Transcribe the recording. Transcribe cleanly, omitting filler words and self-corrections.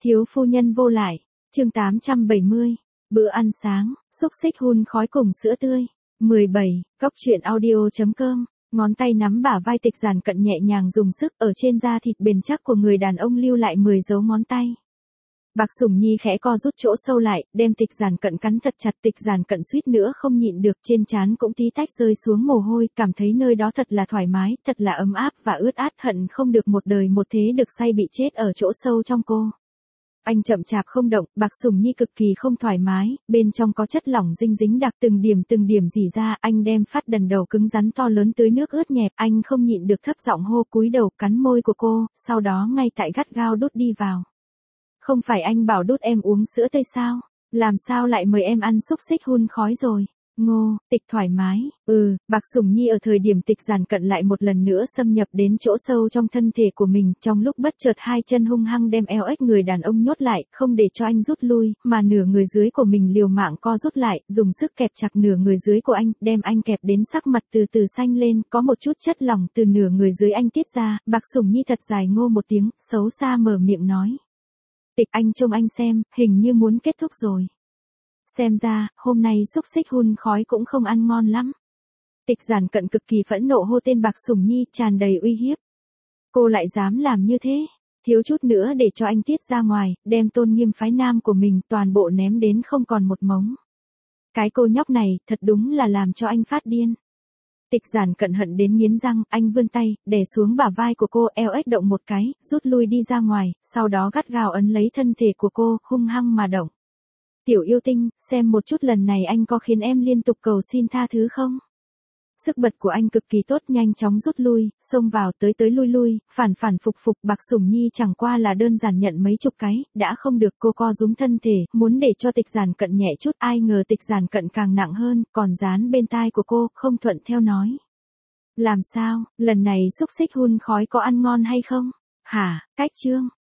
Thiếu phu nhân vô lại, chương 870, bữa ăn sáng, xúc xích hun khói cùng sữa tươi. 17, Cóc truyện audio.com, ngón tay nắm bả vai Tịch Giản Cận nhẹ nhàng dùng sức ở trên da thịt bền chắc của người đàn ông lưu lại 10 dấu ngón tay. Bạc Sủng Nhi khẽ co rút chỗ sâu lại, đem Tịch Giản Cận cắn thật chặt. Tịch Giản Cận suýt nữa không nhịn được, trên trán cũng tí tách rơi xuống mồ hôi, cảm thấy nơi đó thật là thoải mái, thật là ấm áp và ướt át, hận không được một đời một thế được say bị chết ở chỗ sâu trong cô. Anh chậm chạp không động, Bạc Sủng Nhi cực kỳ không thoải mái, bên trong có chất lỏng dinh dính đặc từng điểm rỉ ra. Anh đem phát đần đầu cứng rắn to lớn tưới nước ướt nhẹp, anh không nhịn được thấp giọng hô, cúi đầu cắn môi của cô, sau đó ngay tại gắt gao đút đi vào. Không phải anh bảo đút em uống sữa tươi sao? Làm sao lại mời em ăn xúc xích hun khói rồi? Ngô, Tịch thoải mái. Bạc Sủng Nhi ở thời điểm Tịch Giản Cận lại một lần nữa xâm nhập đến chỗ sâu trong thân thể của mình, trong lúc bất chợt hai chân hung hăng đem eo ếch người đàn ông nhốt lại, không để cho anh rút lui, mà nửa người dưới của mình liều mạng co rút lại, dùng sức kẹp chặt nửa người dưới của anh, đem anh kẹp đến sắc mặt từ từ xanh lên, có một chút chất lỏng từ nửa người dưới anh tiết ra. Bạc Sủng Nhi thật dài ngô một tiếng, xấu xa mở miệng nói. Tịch, anh trông anh xem, hình như muốn kết thúc rồi. Xem ra, hôm nay xúc xích hun khói cũng không ăn ngon lắm. Tịch Giản Cận cực kỳ phẫn nộ hô tên Bạc Sủng Nhi, tràn đầy uy hiếp. Cô lại dám làm như thế, thiếu chút nữa để cho anh tiết ra ngoài, đem tôn nghiêm phái nam của mình toàn bộ ném đến không còn một mống. Cái cô nhóc này, thật đúng là làm cho anh phát điên. Tịch Giản Cận hận đến nghiến răng, anh vươn tay, đè xuống bả vai của cô, eo ếch động một cái, rút lui đi ra ngoài, sau đó gắt gao ấn lấy thân thể của cô, hung hăng mà động. Tiểu yêu tinh, xem một chút lần này anh có khiến em liên tục cầu xin tha thứ không? Sức bật của anh cực kỳ tốt, nhanh chóng rút lui, xông vào, tới lui, phản phục. Bạc Sủng Nhi chẳng qua là đơn giản nhận mấy chục cái, đã không được, cô co rúm thân thể, muốn để cho Tịch Giản Cận nhẹ chút, ai ngờ Tịch Giản Cận càng nặng hơn, còn dán bên tai của cô, không thuận theo nói. Làm sao, lần này xúc xích hun khói có ăn ngon hay không? Hả, cách chương.